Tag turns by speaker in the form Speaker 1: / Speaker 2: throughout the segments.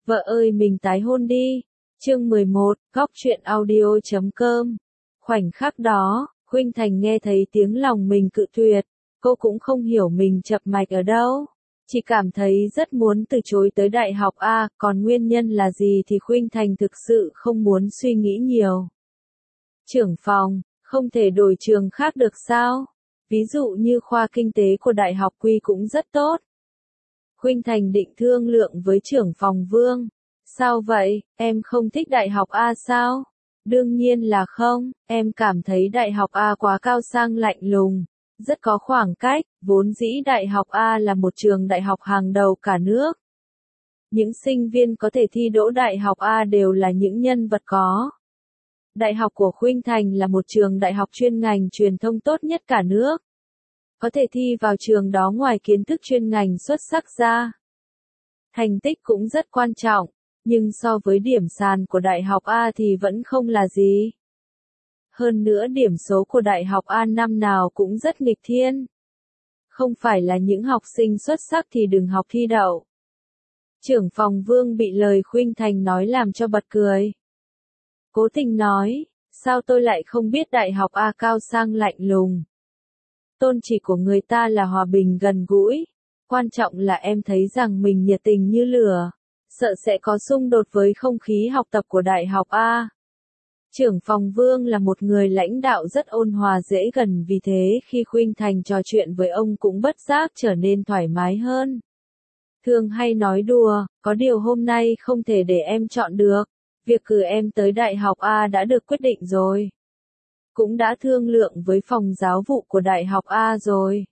Speaker 1: Vợ ơi mình tái hôn đi. Chương 11, góc truyện audio.com. Khoảnh khắc đó, Khuynh Thành nghe thấy tiếng lòng mình cự tuyệt, cô cũng không hiểu mình chập mạch ở đâu. Chỉ cảm thấy rất muốn từ chối tới đại học A, còn nguyên nhân là gì thì Khuynh Thành thực sự không muốn suy nghĩ nhiều. Trưởng phòng, không thể đổi trường khác được sao? Ví dụ như khoa kinh tế của đại học Quy cũng rất tốt. Khuynh Thành định thương lượng với trưởng phòng Vương. Sao vậy, em không thích đại học A sao? Đương nhiên là không, em cảm thấy đại học A quá cao sang lạnh lùng, rất có khoảng cách, vốn dĩ đại học A là một trường đại học hàng đầu cả nước. Những sinh viên có thể thi đỗ đại học A đều là những nhân vật có. Đại học của Khuynh Thành là một trường đại học chuyên ngành truyền thông tốt nhất cả nước. Có thể thi vào trường đó ngoài kiến thức chuyên ngành xuất sắc ra, thành tích cũng rất quan trọng, nhưng so với điểm sàn của đại học A thì vẫn không là gì. Hơn nữa điểm số của đại học A năm nào cũng rất nghịch thiên. Không phải là những học sinh xuất sắc thì đừng học thi đậu. Trưởng phòng Vương bị lời Khuynh Thành nói làm cho bật cười. Cố tình nói, sao tôi lại không biết đại học A cao sang lạnh lùng. Tôn chỉ của người ta là hòa bình gần gũi. Quan trọng là em thấy rằng mình nhiệt tình như lửa, sợ sẽ có xung đột với không khí học tập của đại học A. Trưởng phòng Vương là một người lãnh đạo rất ôn hòa dễ gần, vì thế khi Khuynh Thành trò chuyện với ông cũng bất giác trở nên thoải mái hơn. Thường hay nói đùa, có điều hôm nay không thể để em chọn được, việc cử em tới đại học A đã được quyết định rồi. Cũng đã thương lượng với phòng giáo vụ của đại học A rồi.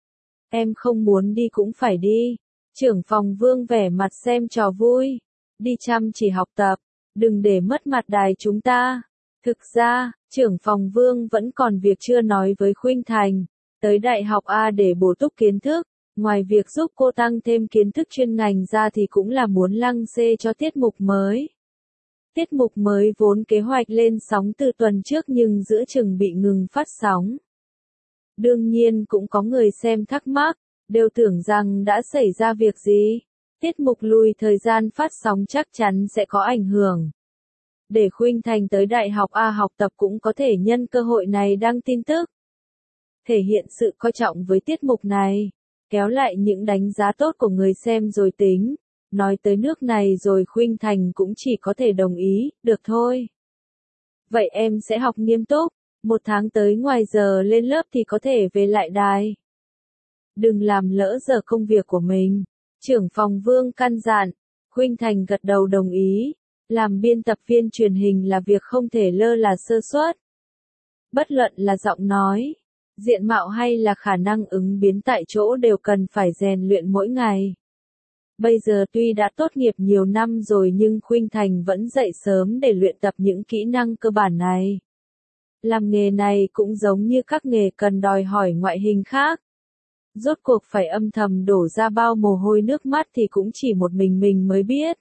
Speaker 1: Em không muốn đi cũng phải đi. Trưởng phòng Vương vẻ mặt xem trò vui. Đi chăm chỉ học tập, đừng để mất mặt đài chúng ta. Thực ra, trưởng phòng Vương vẫn còn việc chưa nói với Khuynh Thành. Tới đại học A để bổ túc kiến thức, ngoài việc giúp cô tăng thêm kiến thức chuyên ngành ra thì cũng là muốn lăng xê cho tiết mục mới. Tiết mục mới vốn kế hoạch lên sóng từ tuần trước nhưng giữa chừng bị ngừng phát sóng. Đương nhiên cũng có người xem thắc mắc, đều tưởng rằng đã xảy ra việc gì. Tiết mục lùi thời gian phát sóng chắc chắn sẽ có ảnh hưởng. Để Khuynh Thành tới đại học A học tập cũng có thể nhân cơ hội này đăng tin tức. Thể hiện sự coi trọng với tiết mục này, kéo lại những đánh giá tốt của người xem rồi tính. Nói tới nước này rồi Khuynh Thành cũng chỉ có thể đồng ý, được thôi. Vậy em sẽ học nghiêm túc, 1 tháng tới ngoài giờ lên lớp thì có thể về lại đài. Đừng làm lỡ giờ công việc của mình. Trưởng phòng Vương căn dặn. Khuynh Thành gật đầu đồng ý. Làm biên tập viên truyền hình là việc không thể lơ là sơ suất. Bất luận là giọng nói, diện mạo hay là khả năng ứng biến tại chỗ đều cần phải rèn luyện mỗi ngày. Bây giờ tuy đã tốt nghiệp nhiều năm rồi nhưng Khuynh Thành vẫn dậy sớm để luyện tập những kỹ năng cơ bản này. Làm nghề này cũng giống như các nghề cần đòi hỏi ngoại hình khác. Rốt cuộc phải âm thầm đổ ra bao mồ hôi nước mắt thì cũng chỉ một mình mới biết.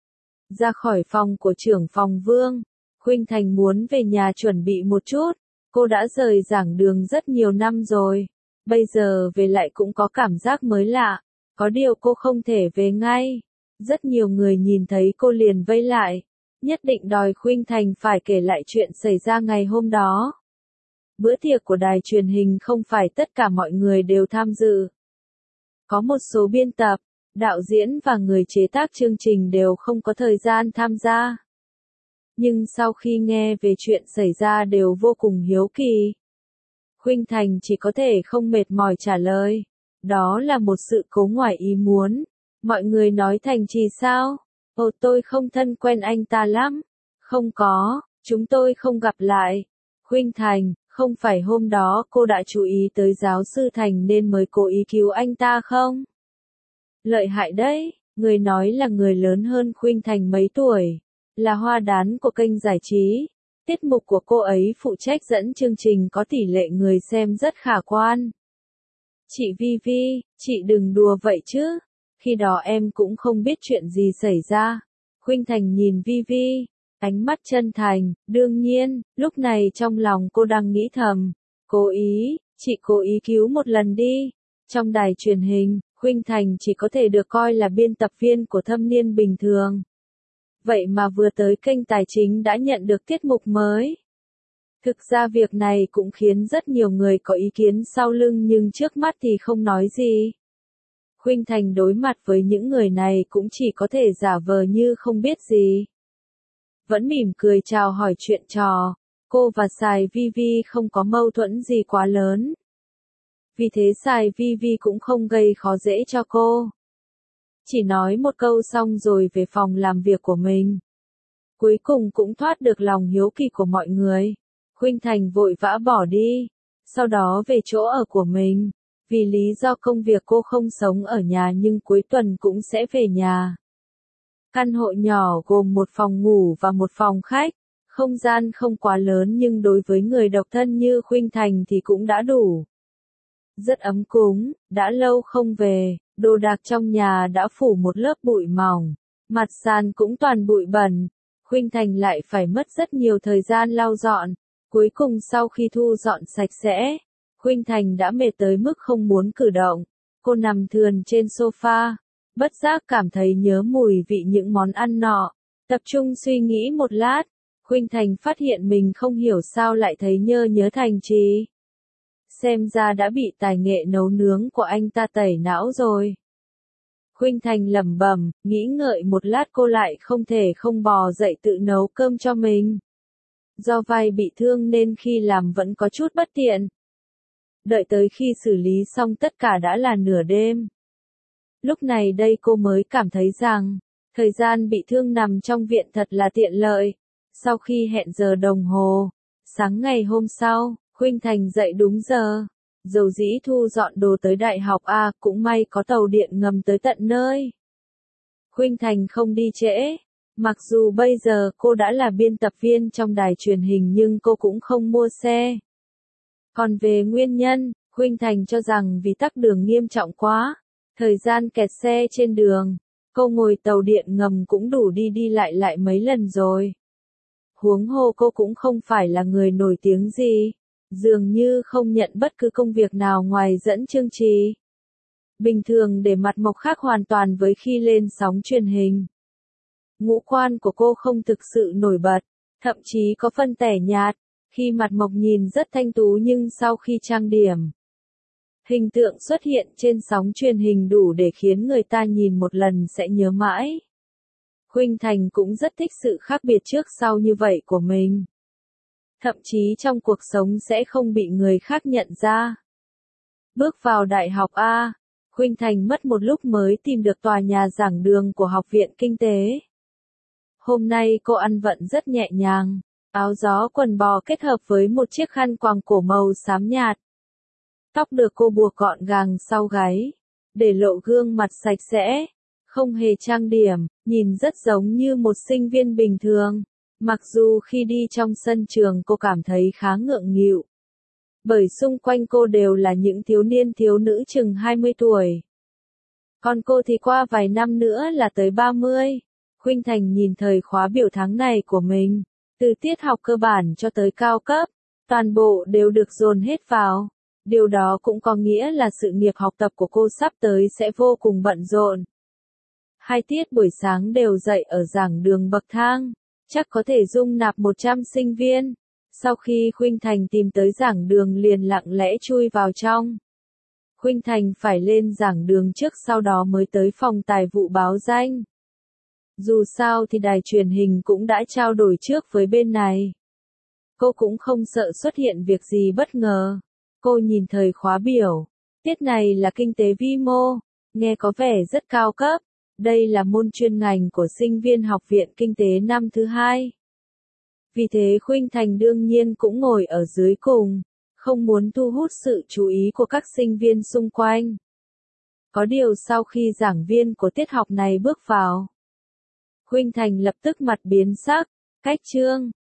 Speaker 1: Ra khỏi phòng của trưởng phòng Vương, Khuynh Thành muốn về nhà chuẩn bị một chút. Cô đã rời giảng đường rất nhiều năm rồi. Bây giờ về lại cũng có cảm giác mới lạ. Có điều cô không thể về ngay. Rất nhiều người nhìn thấy cô liền vây lại. Nhất định đòi Khuynh Thành phải kể lại chuyện xảy ra ngày hôm đó. Bữa tiệc của đài truyền hình không phải tất cả mọi người đều tham dự. Có một số biên tập, đạo diễn và người chế tác chương trình đều không có thời gian tham gia. Nhưng sau khi nghe về chuyện xảy ra đều vô cùng hiếu kỳ. Khuynh Thành chỉ có thể không mệt mỏi trả lời. Đó là một sự cố ngoài ý muốn. Mọi người nói Thành Trì sao? Ồ, tôi không thân quen anh ta lắm. Không có, chúng tôi không gặp lại. Khuynh Thành, không phải hôm đó cô đã chú ý tới giáo sư Thành nên mới cố ý cứu anh ta không? Lợi hại đấy, người nói là người lớn hơn Khuynh Thành mấy tuổi. Là hoa đán của kênh giải trí. Tiết mục của cô ấy phụ trách dẫn chương trình có tỷ lệ người xem rất khả quan. Chị Vi, chị đừng đùa vậy chứ. Khi đó em cũng không biết chuyện gì xảy ra. Khuynh Thành nhìn Vi, ánh mắt chân thành. Đương nhiên, lúc này trong lòng cô đang nghĩ thầm. Chị cố ý cứu một lần đi. Trong đài truyền hình, Khuynh Thành chỉ có thể được coi là biên tập viên của thâm niên bình thường. Vậy mà vừa tới kênh tài chính đã nhận được tiết mục mới. Thực ra việc này cũng khiến rất nhiều người có ý kiến sau lưng nhưng trước mắt thì không nói gì. Khuynh Thành đối mặt với những người này cũng chỉ có thể giả vờ như không biết gì. Vẫn mỉm cười chào hỏi chuyện trò, cô và Sài Vi Vi không có mâu thuẫn gì quá lớn. Vì thế Sài Vi Vi cũng không gây khó dễ cho cô. Chỉ nói một câu xong rồi về phòng làm việc của mình. Cuối cùng cũng thoát được lòng hiếu kỳ của mọi người. Khuynh Thành vội vã bỏ đi, sau đó về chỗ ở của mình. Vì lý do công việc cô không sống ở nhà nhưng cuối tuần cũng sẽ về nhà. Căn hộ nhỏ gồm một phòng ngủ và một phòng khách. Không gian không quá lớn nhưng đối với người độc thân như Khuynh Thành thì cũng đã đủ. Rất ấm cúng, đã lâu không về, đồ đạc trong nhà đã phủ một lớp bụi mỏng. Mặt sàn cũng toàn bụi bẩn. Khuynh Thành lại phải mất rất nhiều thời gian lau dọn. Cuối cùng sau khi thu dọn sạch sẽ, Khuynh Thành đã mệt tới mức không muốn cử động. Cô nằm thườn trên sofa, bất giác cảm thấy nhớ mùi vị những món ăn nọ. Tập trung suy nghĩ một lát, Khuynh Thành phát hiện mình không hiểu sao lại thấy nhớ Thành Trì. Xem ra đã bị tài nghệ nấu nướng của anh ta tẩy não rồi. Khuynh Thành lẩm bẩm, nghĩ ngợi một lát cô lại không thể không bò dậy tự nấu cơm cho mình. Do vai bị thương nên khi làm vẫn có chút bất tiện. Đợi tới khi xử lý xong tất cả đã là nửa đêm. Lúc này đây cô mới cảm thấy rằng, thời gian bị thương nằm trong viện thật là tiện lợi. Sau khi hẹn giờ đồng hồ, sáng ngày hôm sau, Khuynh Thành dậy đúng giờ. Dầu dĩ thu dọn đồ tới đại học A, cũng may có tàu điện ngầm tới tận nơi. Khuynh Thành không đi trễ. Mặc dù bây giờ cô đã là biên tập viên trong đài truyền hình nhưng cô cũng không mua xe. Còn về nguyên nhân, Khuynh Thành cho rằng vì tắc đường nghiêm trọng quá, thời gian kẹt xe trên đường, cô ngồi tàu điện ngầm cũng đủ đi lại mấy lần rồi. Huống hồ cô cũng không phải là người nổi tiếng gì, dường như không nhận bất cứ công việc nào ngoài dẫn chương trình. Bình thường để mặt mộc khác hoàn toàn với khi lên sóng truyền hình. Ngũ quan của cô không thực sự nổi bật, thậm chí có phân tẻ nhạt, khi mặt mộc nhìn rất thanh tú nhưng sau khi trang điểm. Hình tượng xuất hiện trên sóng truyền hình đủ để khiến người ta nhìn một lần sẽ nhớ mãi. Khuynh Thành cũng rất thích sự khác biệt trước sau như vậy của mình. Thậm chí trong cuộc sống sẽ không bị người khác nhận ra. Bước vào đại học A, Khuynh Thành mất một lúc mới tìm được tòa nhà giảng đường của Học viện Kinh tế. Hôm nay cô ăn vận rất nhẹ nhàng, áo gió quần bò kết hợp với một chiếc khăn quàng cổ màu xám nhạt. Tóc được cô buộc gọn gàng sau gáy, để lộ gương mặt sạch sẽ, không hề trang điểm, nhìn rất giống như một sinh viên bình thường. Mặc dù khi đi trong sân trường cô cảm thấy khá ngượng nghịu. Bởi xung quanh cô đều là những thiếu niên thiếu nữ chừng 20 tuổi. Còn cô thì qua vài năm nữa là tới 30. Khuynh Thành nhìn thời khóa biểu tháng này của mình, từ tiết học cơ bản cho tới cao cấp, toàn bộ đều được dồn hết vào. Điều đó cũng có nghĩa là sự nghiệp học tập của cô sắp tới sẽ vô cùng bận rộn. 2 tiết buổi sáng đều dạy ở giảng đường bậc thang, chắc có thể dung nạp 100 sinh viên. Sau khi Khuynh Thành tìm tới giảng đường liền lặng lẽ chui vào trong. Khuynh Thành phải lên giảng đường trước sau đó mới tới phòng tài vụ báo danh. Dù sao thì đài truyền hình cũng đã trao đổi trước với bên này. Cô cũng không sợ xuất hiện việc gì bất ngờ. Cô nhìn thời khóa biểu. Tiết này là kinh tế vi mô, nghe có vẻ rất cao cấp. Đây là môn chuyên ngành của sinh viên Học viện Kinh tế năm thứ 2. Vì thế Khuynh Thành đương nhiên cũng ngồi ở dưới cùng, không muốn thu hút sự chú ý của các sinh viên xung quanh. Có điều sau khi giảng viên của tiết học này bước vào, Khuynh Thành lập tức mặt biến sắc, cách chương,